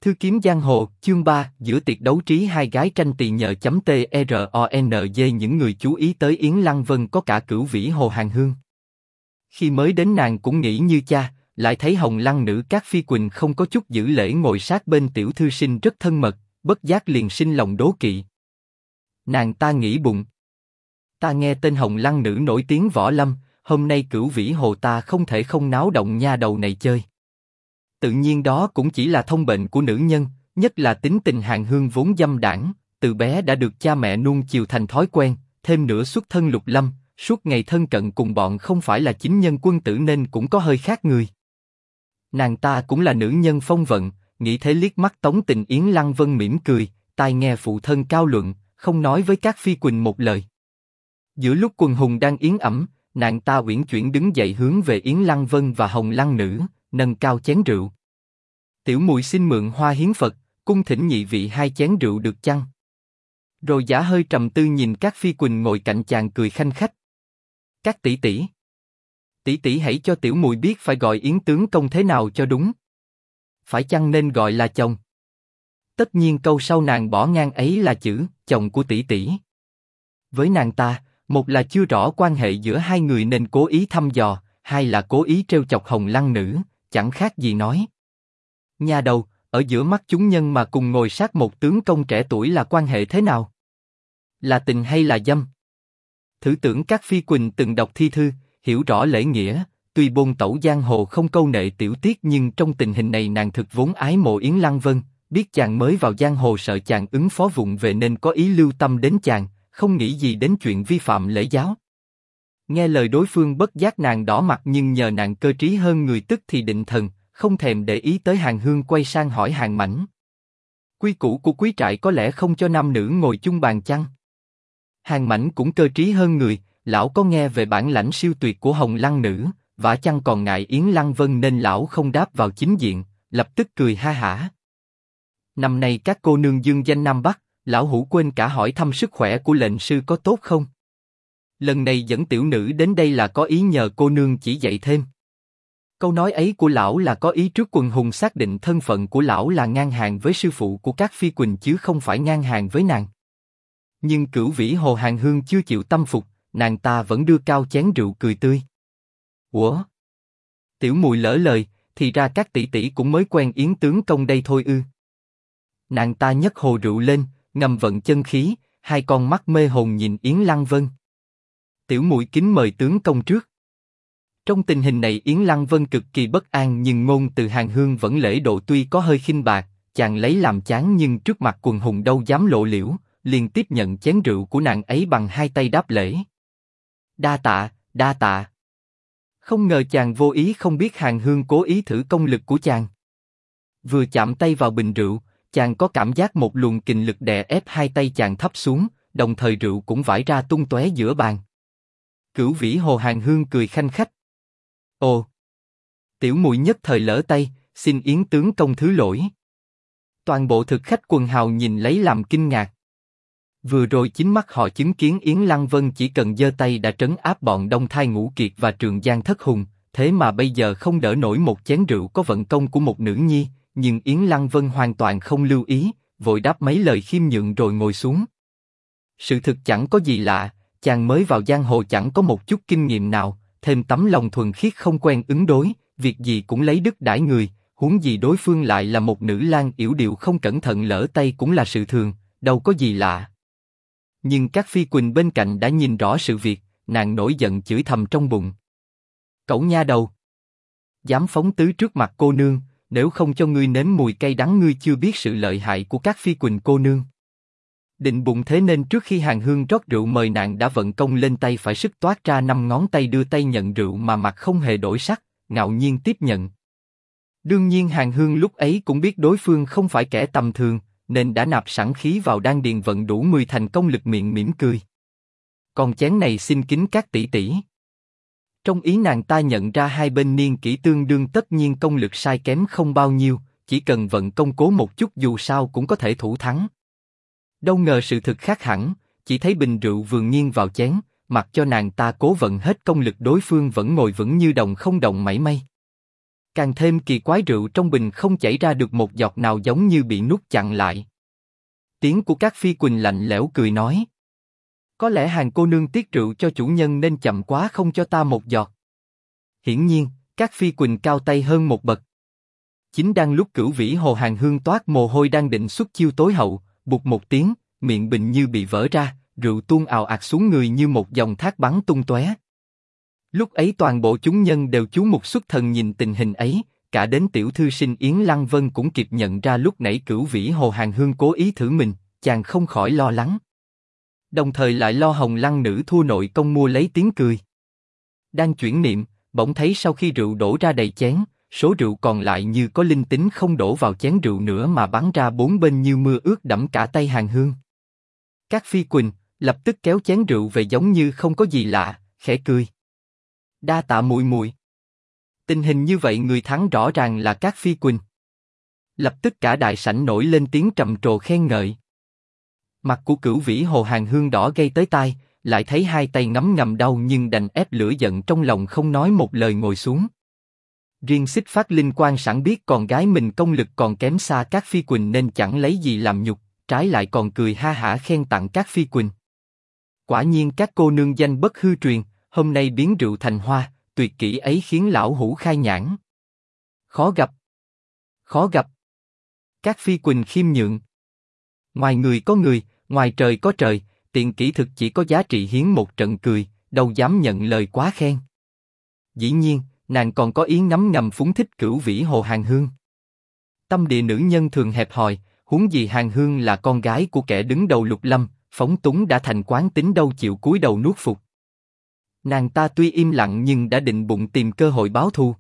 Thư kiếm giang hồ, chương 3, giữa tiệc đấu trí hai gái tranh tỳ nhờ .tronj. Những người chú ý tới Yến Lăng Vân có cả Cửu Vĩ Hồ Hàn Hương. Khi mới đến nàng cũng nghĩ như cha, lại thấy Hồng Lăng nữ Cát Phi Quỳnh không có chút giữ lễ ngồi sát bên tiểu thư sinh rất thân mật, bất giác liền sinh lòng đố kỵ. Nàng ta nghĩ bụng, ta nghe tên Hồng Lăng nữ nổi tiếng võ lâm, hôm nay Cửu Vĩ Hồ ta không thể không náo động nha đầu này chơi. Tự nhiên đó cũng chỉ là thông bệnh của nữ nhân, nhất là tính tình Hàn Hương vốn dâm đãng, từ bé đã được cha mẹ nuông chiều thành thói quen, thêm nữa xuất thân lục lâm, suốt ngày thân cận cùng bọn không phải là chính nhân quân tử nên cũng có hơi khác người. Nàng ta cũng là nữ nhân phong vận, nghĩ thế liếc mắt tống tình Yến Lăng Vân mỉm cười, tai nghe phụ thân cao luận, không nói với Cát Phi Quỳnh một lời. Giữa lúc quần hùng đang yến ẩm, nàng ta uyển chuyển đứng dậy hướng về Yến Lăng Vân và Hồng Lăng nữ, nâng cao chén rượu. Tiểu muội xin mượn hoa hiến Phật, cung thỉnh nhị vị hai chén rượu được chăng? Rồi giả hơi trầm tư nhìn Cát Phi Quỳnh ngồi cạnh chàng cười khanh khách. Các tỷ tỷ hãy cho tiểu muội biết phải gọi Yến tướng công thế nào cho đúng. Phải chăng nên gọi là chồng? Tất nhiên câu sau nàng bỏ ngang ấy là chữ chồng của tỷ tỷ. Với nàng ta, một là chưa rõ quan hệ giữa hai người nên cố ý thăm dò, hai là cố ý trêu chọc Hồng Lăng nữ, chẳng khác gì nói. Nhà đầu, ở giữa mắt chúng nhân mà cùng ngồi sát một tướng công trẻ tuổi là quan hệ thế nào? Là tình hay là dâm? Thử tưởng Cát Phi Quỳnh từng đọc thi thư, hiểu rõ lễ nghĩa, tuy bôn tẩu giang hồ không câu nệ tiểu tiết nhưng trong tình hình này nàng thực vốn ái mộ Yến Lăng Vân, biết chàng mới vào giang hồ sợ chàng ứng phó vụng về nên có ý lưu tâm đến chàng, không nghĩ gì đến chuyện vi phạm lễ giáo. Nghe lời đối phương bất giác nàng đỏ mặt nhưng nhờ nàng cơ trí hơn người tức thì định thần, không thèm để ý tới Hàn Hương quay sang hỏi Hàn Mãnh. Quy củ của quý trại có lẽ không cho nam nữ ngồi chung bàn chăng? Hàn Mãnh cũng cơ trí hơn người, lão có nghe về bản lãnh siêu tuyệt của Hồng Lăng nữ, vả chăng còn ngại Yến Lăng Vân nên lão không đáp vào chính diện, lập tức cười ha hả. Năm nay các cô nương dương danh Nam Bắc, lão hủ quên cả hỏi thăm sức khỏe của lệnh sư có tốt không? Lần này dẫn tiểu nữ đến đây là có ý nhờ cô nương chỉ dạy thêm. Câu nói ấy của lão là có ý trước quần hùng xác định thân phận của lão là ngang hàng với sư phụ của Cát Phi Quỳnh chứ không phải ngang hàng với nàng. Nhưng Cửu Vĩ Hồ Hàn Hương chưa chịu tâm phục, nàng ta vẫn đưa cao chén rượu cười tươi. Ủa? Tiểu muội lỡ lời, thì ra các tỷ tỷ cũng mới quen Yến tướng công đây thôi ư? Nàng ta nhấc hồ rượu lên, ngầm vận chân khí, hai con mắt mê hồn nhìn Yến Lăng Vân. Tiểu muội kính mời tướng công trước. Trong tình hình này Yến Lăng Vân cực kỳ bất an nhưng ngôn từ Hàn Hương vẫn lễ độ tuy có hơi khinh bạc, chàng lấy làm chán nhưng trước mặt quần hùng đâu dám lộ liễu, liền tiếp nhận chén rượu của nàng ấy bằng hai tay đáp lễ. Đa tạ, đa tạ. Không ngờ chàng vô ý không biết Hàn Hương cố ý thử công lực của chàng. Vừa chạm tay vào bình rượu, chàng có cảm giác một luồng kình lực đè ép hai tay chàng thấp xuống, đồng thời rượu cũng vãi ra tung tóe giữa bàn. Cửu Vĩ Hồ Hàn Hương cười khanh khách. Ồ, tiểu muội nhất thời lỡ tay, xin Yến tướng công thứ lỗi. Toàn bộ thực khách quần hào nhìn lấy làm kinh ngạc. Vừa rồi chính mắt họ chứng kiến Yến Lăng Vân chỉ cần giơ tay đã trấn áp bọn Đông Thai Ngũ Kiệt và Trường Giang Thất Hùng, thế mà bây giờ không đỡ nổi một chén rượu có vận công của một nữ nhi, nhưng Yến Lăng Vân hoàn toàn không lưu ý, vội đáp mấy lời khiêm nhượng rồi ngồi xuống. Sự thực chẳng có gì lạ, chàng mới vào giang hồ chẳng có một chút kinh nghiệm nào, thêm tấm lòng thuần khiết không quen ứng đối, việc gì cũng lấy đức đãi người, huống gì đối phương lại là một nữ lang yểu điệu không cẩn thận lỡ tay cũng là sự thường, đâu có gì lạ. Nhưng Cát Phi Quỳnh bên cạnh đã nhìn rõ sự việc, nàng nổi giận chửi thầm trong bụng. Cẩu nha đầu! Dám phóng tứ trước mặt cô nương, nếu không cho ngươi nếm mùi cay đắng ngươi chưa biết sự lợi hại của Cát Phi Quỳnh cô nương. Định bụng thế nên trước khi Hàn Hương rót rượu mời nàng đã vận công lên tay phải sức toát ra 5 ngón tay đưa tay nhận rượu mà mặt không hề đổi sắc, ngạo nhiên tiếp nhận. Đương nhiên Hàn Hương lúc ấy cũng biết đối phương không phải kẻ tầm thường, nên đã nạp sẵn khí vào đan điền vận đủ 10 thành công lực miệng mỉm cười. Còn chén này xin kính các tỷ tỷ. Trong ý nàng ta nhận ra hai bên niên kỷ tương đương tất nhiên công lực sai kém không bao nhiêu, chỉ cần vận công cố một chút dù sao cũng có thể thủ thắng. Đâu ngờ sự thực khác hẳn, chỉ thấy bình rượu vừa nghiêng vào chén, mặc cho nàng ta cố vận hết công lực đối phương vẫn ngồi vững như đồng không động mảy may. Càng thêm kỳ quái, rượu trong bình không chảy ra được một giọt nào, giống như bị nuốt chặn lại. Tiếng của Cát Phi Quỳnh lạnh lẽo cười nói: có lẽ Hàn cô nương tiếc rượu cho chủ nhân nên chậm quá không cho ta một giọt. Hiển nhiên, Cát Phi Quỳnh cao tay hơn một bậc. Chính đang lúc Cửu Vĩ Hồ Hàn Hương toát mồ hôi đang định xuất chiêu tối hậu, bụt một tiếng, miệng bình như bị vỡ ra, rượu tuôn ào ạt xuống người như một dòng thác bắn tung tóe. Lúc ấy toàn bộ chúng nhân đều chú mục xuất thần nhìn tình hình ấy, cả đến tiểu thư sinh Yến Lăng Vân cũng kịp nhận ra lúc nãy Cửu Vĩ Hồ Hàn Hương cố ý thử mình, chàng không khỏi lo lắng. Đồng thời lại lo Hồng Lăng nữ thua nội công mua lấy tiếng cười. Đang chuyển niệm, bỗng thấy sau khi rượu đổ ra đầy chén, số rượu còn lại như có linh tính không đổ vào chén rượu nữa mà bắn ra bốn bên như mưa ướt đẫm cả tay Hàn Hương. Cát Phi Quỳnh lập tức kéo chén rượu về giống như không có gì lạ, khẽ cười. Đa tạ muội muội. Tình hình như vậy người thắng rõ ràng là Cát Phi Quỳnh. Lập tức cả đại sảnh nổi lên tiếng trầm trồ khen ngợi. Mặt của Cửu Vĩ Hồ Hàn Hương đỏ gây tới tai, lại thấy hai tay ngấm ngầm đau nhưng đành ép lửa giận trong lòng không nói một lời ngồi xuống. Riêng Xích Phát Linh Quan sẵn biết con gái mình công lực còn kém xa Cát Phi Quỳnh nên chẳng lấy gì làm nhục, trái lại còn cười ha hả khen tặng Cát Phi Quỳnh. Quả nhiên các cô nương danh bất hư truyền, hôm nay biến rượu thành hoa, tuyệt kỹ ấy khiến lão hủ khai nhãn. Khó gặp. Khó gặp. Cát Phi Quỳnh khiêm nhượng. Ngoài người có người, ngoài trời có trời, tiện kỹ thực chỉ có giá trị hiến một trận cười, đâu dám nhận lời quá khen. Dĩ nhiên, nàng còn có ý ngấm ngầm phúng thích Cửu Vĩ Hồ Hàn Hương. Tâm địa nữ nhân thường hẹp hòi, huống gì Hàn Hương là con gái của kẻ đứng đầu Lục Lâm, phóng túng đã thành quán tính, đâu chịu cúi đầu nuốt phục. Nàng ta tuy im lặng nhưng đã định bụng tìm cơ hội báo thù.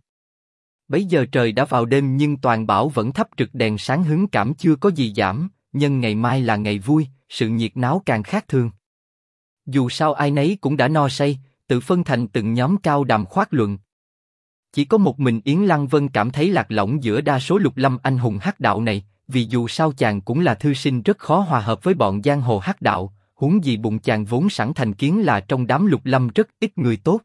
Bấy giờ trời đã vào đêm nhưng toàn bảo vẫn thắp trực đèn sáng, hứng cảm chưa có gì giảm, nhân ngày mai là ngày vui, sự nhiệt náo càng khác thường. Dù sao ai nấy cũng đã no say, tự phân thành từng nhóm cao đàm khoát luận. Chỉ có một mình Yến Lăng Vân cảm thấy lạc lõng giữa đa số Lục Lâm anh hùng hắc đạo này, vì dù sao chàng cũng là thư sinh rất khó hòa hợp với bọn giang hồ hắc đạo, huống gì bụng chàng vốn sẵn thành kiến là trong đám Lục Lâm rất ít người tốt.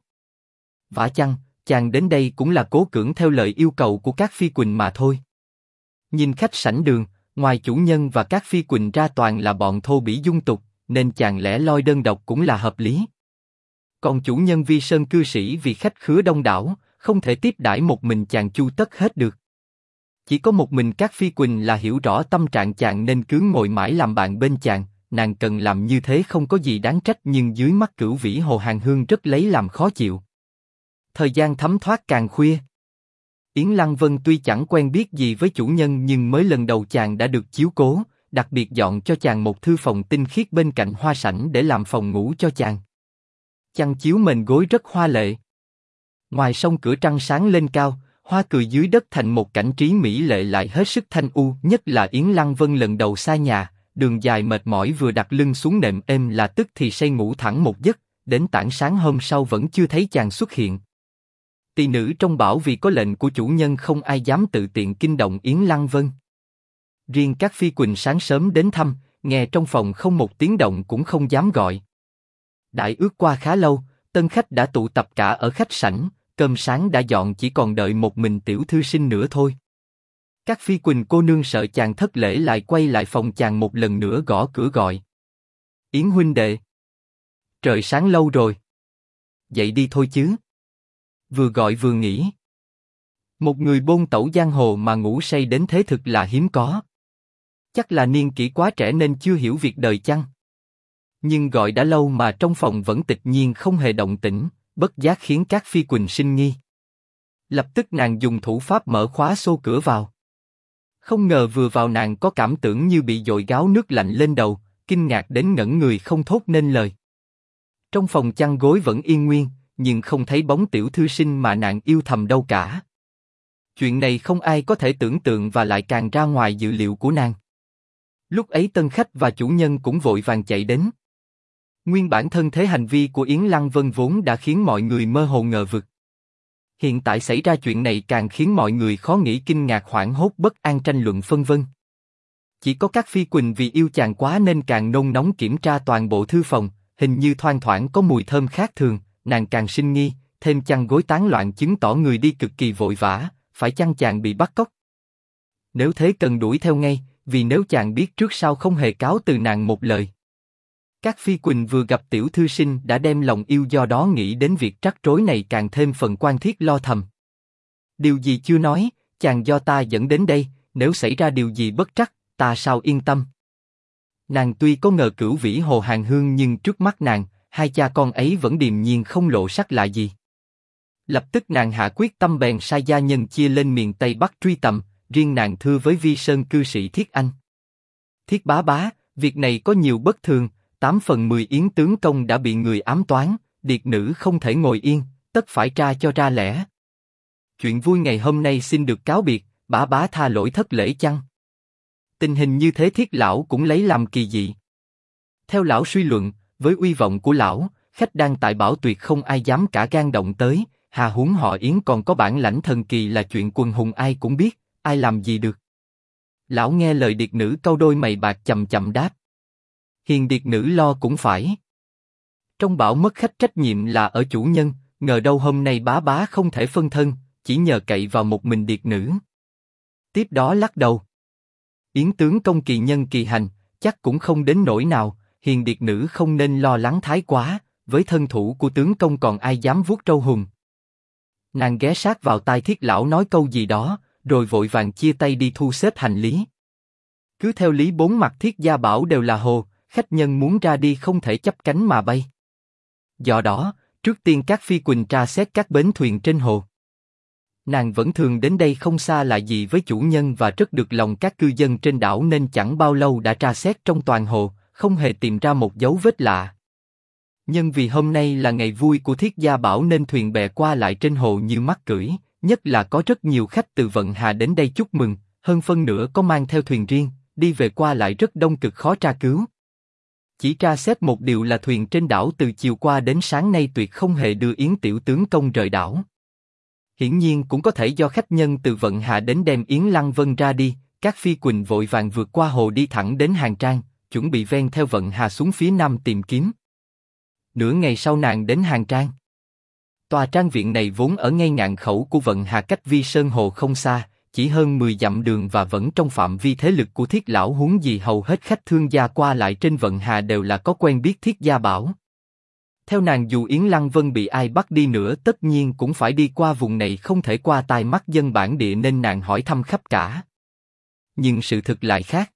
Vả chăng, chàng đến đây cũng là cố cưỡng theo lời yêu cầu của Cát Phi Quỳnh mà thôi. Nhìn khách sảnh đường, ngoài chủ nhân và Cát Phi Quỳnh ra toàn là bọn thô bỉ dung tục, nên chàng lẻ loi đơn độc cũng là hợp lý. Còn chủ nhân Vi Sơn cư sĩ vì khách khứa đông đảo, không thể tiếp đãi một mình chàng chu tất hết được. Chỉ có một mình Cát Phi Quỳnh là hiểu rõ tâm trạng chàng nên cứ ngồi mãi làm bạn bên chàng. Nàng cần làm như thế không có gì đáng trách, nhưng dưới mắt Cửu Vĩ Hồ Hàn Hương rất lấy làm khó chịu. Thời gian thấm thoát càng khuya. Yến Lăng Vân tuy chẳng quen biết gì với chủ nhân nhưng mới lần đầu chàng đã được chiếu cố, đặc biệt dọn cho chàng một thư phòng tinh khiết bên cạnh hoa sảnh để làm phòng ngủ cho chàng. Chăn chiếu mền gối rất hoa lệ. Ngoài sông cửa trăng sáng lên cao, hoa cười dưới đất thành một cảnh trí mỹ lệ lại hết sức thanh u. Nhất là Yến Lăng Vân lần đầu xa nhà, đường dài mệt mỏi vừa đặt lưng xuống nệm êm là tức thì say ngủ thẳng một giấc, đến tảng sáng hôm sau vẫn chưa thấy chàng xuất hiện. Tỳ nữ trong bảo vì có lệnh của chủ nhân không ai dám tự tiện kinh động Yến Lăng Vân. Riêng Cát Phi Quỳnh sáng sớm đến thăm, nghe trong phòng không một tiếng động cũng không dám gọi. Đại ước qua khá lâu, tân khách đã tụ tập cả ở khách sảnh, cơm sáng đã dọn, chỉ còn đợi một mình tiểu thư sinh nữa thôi. Cát Phi Quỳnh cô nương sợ chàng thất lễ lại quay lại phòng chàng một lần nữa gõ cửa gọi. Yến huynh đệ. Trời sáng lâu rồi. Dậy đi thôi chứ. Vừa gọi vừa nghĩ. Một người bôn tẩu giang hồ mà ngủ say đến thế thực là hiếm có. Chắc là niên kỷ quá trẻ nên chưa hiểu việc đời chăng. Nhưng gọi đã lâu mà trong phòng vẫn tịch nhiên không hề động tĩnh, bất giác khiến Cát Phi Quỳnh sinh nghi. Lập tức nàng dùng thủ pháp mở khóa xô cửa vào. Không ngờ vừa vào nàng có cảm tưởng như bị dội gáo nước lạnh lên đầu, kinh ngạc đến ngẩn người không thốt nên lời. Trong phòng chăn gối vẫn yên nguyên, nhưng không thấy bóng tiểu thư sinh mà nàng yêu thầm đâu cả. Chuyện này không ai có thể tưởng tượng và lại càng ra ngoài dự liệu của nàng. Lúc ấy tân khách và chủ nhân cũng vội vàng chạy đến. Nguyên bản thân thế hành vi của Yến Lăng Vân vốn đã khiến mọi người mơ hồ ngờ vực. Hiện tại xảy ra chuyện này càng khiến mọi người khó nghĩ, kinh ngạc, hoảng hốt, bất an, tranh luận phân vân. Chỉ có Cát Phi Quỳnh vì yêu chàng quá nên càng nôn nóng kiểm tra toàn bộ thư phòng, hình như thoang thoảng có mùi thơm khác thường, nàng càng sinh nghi, thêm chăn gối tán loạn chứng tỏ người đi cực kỳ vội vã, phải chăng chàng bị bắt cóc? Nếu thế cần đuổi theo ngay, vì nếu chàng biết trước sau không hề cáo từ nàng một lời. Các Phi Quỳnh vừa gặp tiểu thư sinh đã đem lòng yêu, do đó nghĩ đến việc trắc rối này càng thêm phần quan thiết lo thầm. Điều gì chưa nói, chàng do ta dẫn đến đây, nếu xảy ra điều gì bất trắc, ta sao yên tâm. Nàng tuy có ngờ Cửu Vĩ Hồ Hàn Hương, nhưng trước mắt nàng, hai cha con ấy vẫn điềm nhiên không lộ sắc lạ gì. Lập tức nàng hạ quyết tâm bèn sai gia nhân chia lên miền Tây Bắc truy tầm, riêng nàng thưa với Vi Sơn cư sĩ Thiết Anh. Thiết bá bá, việc này có nhiều bất thường, 8/10 Yến tướng công đã bị người ám toán, điệt nữ không thể ngồi yên, tất phải tra cho ra lẽ. Chuyện vui ngày hôm nay xin được cáo biệt, bá bá tha lỗi thất lễ chăng? Tình hình như thế Thiết lão cũng lấy làm kỳ dị. Theo lão suy luận, với uy vọng của lão, khách đang tại bảo tuyệt không ai dám cả gan động tới, hà huống họ Yến còn có bản lãnh thần kỳ là chuyện quần hùng ai cũng biết, ai làm gì được. Lão nghe lời điệt nữ câu đôi mày bạc chậm chậm đáp. Hiền điệt nữ lo cũng phải. Trong bảo mất khách trách nhiệm là ở chủ nhân, ngờ đâu hôm nay bá bá không thể phân thân, chỉ nhờ cậy vào một mình điệt nữ. Tiếp đó lắc đầu. Yến tướng công kỳ nhân kỳ hành, chắc cũng không đến nỗi nào, hiền điệt nữ không nên lo lắng thái quá, với thân thủ của tướng công còn ai dám vuốt trâu hùng. Nàng ghé sát vào tai Thiết lão nói câu gì đó, rồi vội vàng chia tay đi thu xếp hành lý. Cứ theo lý bốn mặt Thiết gia bảo đều là hồ, khách nhân muốn ra đi không thể chắp cánh mà bay. Do đó, trước tiên các Phi Quỳnh tra xét các bến thuyền trên hồ. Nàng vẫn thường đến đây không xa lạ gì với chủ nhân và rất được lòng các cư dân trên đảo, nên chẳng bao lâu đã tra xét trong toàn hồ, không hề tìm ra một dấu vết lạ. Nhưng vì hôm nay là ngày vui của Thiết gia bảo nên thuyền bè qua lại trên hồ như mắc cưỡi, nhất là có rất nhiều khách từ Vận Hà đến đây chúc mừng, hơn phân nửa có mang theo thuyền riêng, đi về qua lại rất đông, cực khó tra cứu. Chỉ tra xét một điều là thuyền trên đảo từ chiều qua đến sáng nay tuyệt không hề đưa Yến tiểu tướng công rời đảo. Hiển nhiên cũng có thể do khách nhân từ Vận Hà đến đem Yến Lăng Vân ra đi, các Phi Quỳnh vội vàng vượt qua hồ đi thẳng đến Hàng Trang, chuẩn bị ven theo Vận Hà xuống phía nam tìm kiếm. Nửa ngày sau nàng đến Hàng Trang. Tòa trang viện này vốn ở ngay ngạn khẩu của Vận Hà, cách Vi Sơn Hồ không xa, chỉ hơn 10 dặm đường và vẫn trong phạm vi thế lực của Thiết lão, huống gì hầu hết khách thương gia qua lại trên Vận Hà đều là có quen biết Thiết gia bảo. Theo nàng, dù Yến Lăng Vân bị ai bắt đi nữa tất nhiên cũng phải đi qua vùng này, không thể qua tai mắt dân bản địa, nên nàng hỏi thăm khắp cả. Nhưng sự thực lại khác.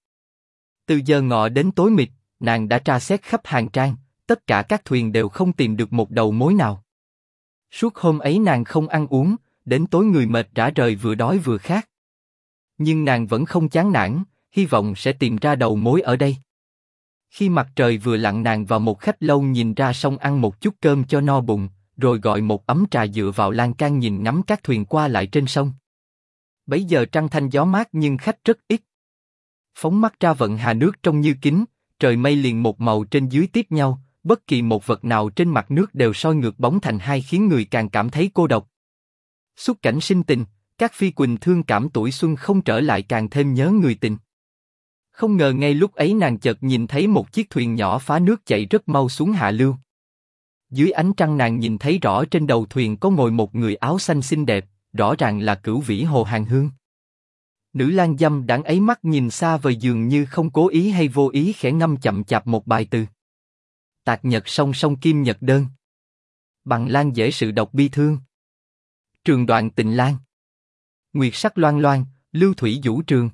Từ giờ ngọ đến tối mịt, nàng đã tra xét khắp Hàng Trang, tất cả các thuyền đều không tìm được một đầu mối nào. Suốt hôm ấy nàng không ăn uống, đến tối người mệt rã rời, vừa đói vừa khát. Nhưng nàng vẫn không chán nản, hy vọng sẽ tìm ra đầu mối ở đây. Khi mặt trời vừa lặn, nàng vào một khách lâu nhìn ra sông ăn một chút cơm cho no bụng, rồi gọi một ấm trà dựa vào lan can nhìn ngắm các thuyền qua lại trên sông. Bấy giờ trăng thanh gió mát nhưng khách rất ít. Phóng mắt ra Vận Hà nước trong như kính, trời mây liền một màu trên dưới tiếp nhau, bất kỳ một vật nào trên mặt nước đều soi ngược bóng thành hai, khiến người càng cảm thấy cô độc. Xuất cảnh sinh tình, các Phi Quỳnh thương cảm tuổi xuân không trở lại, càng thêm nhớ người tình. Không ngờ ngay lúc ấy nàng chợt nhìn thấy một chiếc thuyền nhỏ phá nước chạy rất mau xuống hạ lưu. Dưới ánh trăng nàng nhìn thấy rõ trên đầu thuyền có ngồi một người áo xanh xinh đẹp, rõ ràng là Cửu Vĩ Hồ Hàn Hương. Nữ lang dâm đãng ấy mắt nhìn xa vời, dường như không cố ý hay vô ý khẽ ngâm chậm chạp một bài từ. Tạc nhật song song kim nhật đơn. Bằng lan dễ sự độc bi thương. Trường đoạn tình lan. Nguyệt sắc loan loan, lưu thủy vũ trường.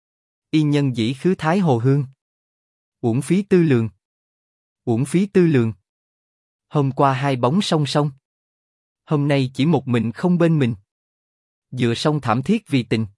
Y nhân dĩ khứ thái hồ hương. Uổng phí tư lường. Uổng phí tư lường. Hôm qua hai bóng song song. Hôm nay chỉ một mình không bên mình. Dựa sông thảm thiết vì tình.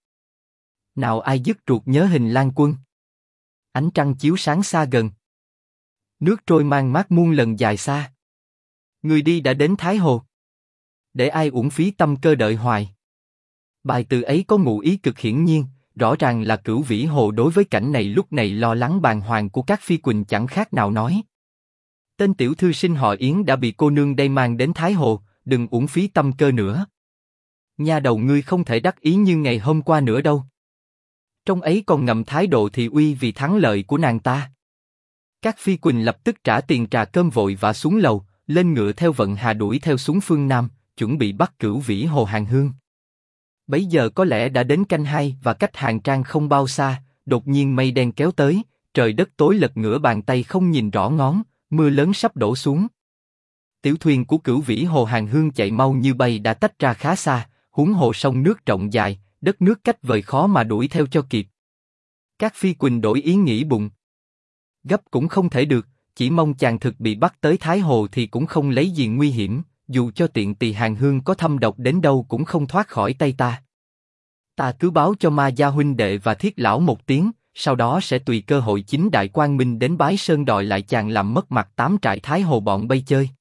Nào ai dứt ruột nhớ hình Lan Quân. Ánh trăng chiếu sáng xa gần. Nước trôi mang mát muôn lần dài xa. Người đi đã đến Thái Hồ. Để ai uổng phí tâm cơ đợi hoài. Bài từ ấy có ngụ ý cực hiển nhiên, rõ ràng là Cửu Vĩ Hồ đối với cảnh này lúc này lo lắng bàng hoàng của các Phi Quỳnh chẳng khác nào nói. Tên tiểu thư sinh họ Yến đã bị cô nương đây mang đến Thái Hồ, đừng uổng phí tâm cơ nữa. Nha đầu ngươi không thể đắc ý như ngày hôm qua nữa đâu. Trong ấy còn ngầm thái độ thị uy vì thắng lợi của nàng ta. Các Phi Quỳnh lập tức trả tiền trà cơm vội vã xuống lầu, lên ngựa theo Vận Hà đuổi theo xuống phương Nam, chuẩn bị bắt Cửu Vĩ Hồ Hàn Hương. Bấy giờ có lẽ đã đến canh hai và cách Hàng Trang không bao xa, đột nhiên mây đen kéo tới, trời đất tối lật ngửa bàn tay không nhìn rõ ngón, mưa lớn sắp đổ xuống. Tiểu thuyền của Cửu Vĩ Hồ Hàng Hương chạy mau như bay đã tách ra khá xa, huống hồ sông nước rộng dài, đất nước cách vời khó mà đuổi theo cho kịp. Các Phi Quỳnh đổi ý nghĩ bụng. Gấp cũng không thể được, chỉ mong chàng thực bị bắt tới Thái Hồ thì cũng không lấy gì nguy hiểm, dù cho tiện tỳ Hàng Hương có thâm độc đến đâu cũng không thoát khỏi tay ta. Ta cứ báo cho Ma Gia huynh đệ và Thiết lão một tiếng, sau đó sẽ tùy cơ hội chính đại quang minh đến Bái Sơn đòi lại chàng làm mất mặt 8 trại Thái Hồ bọn bây chơi.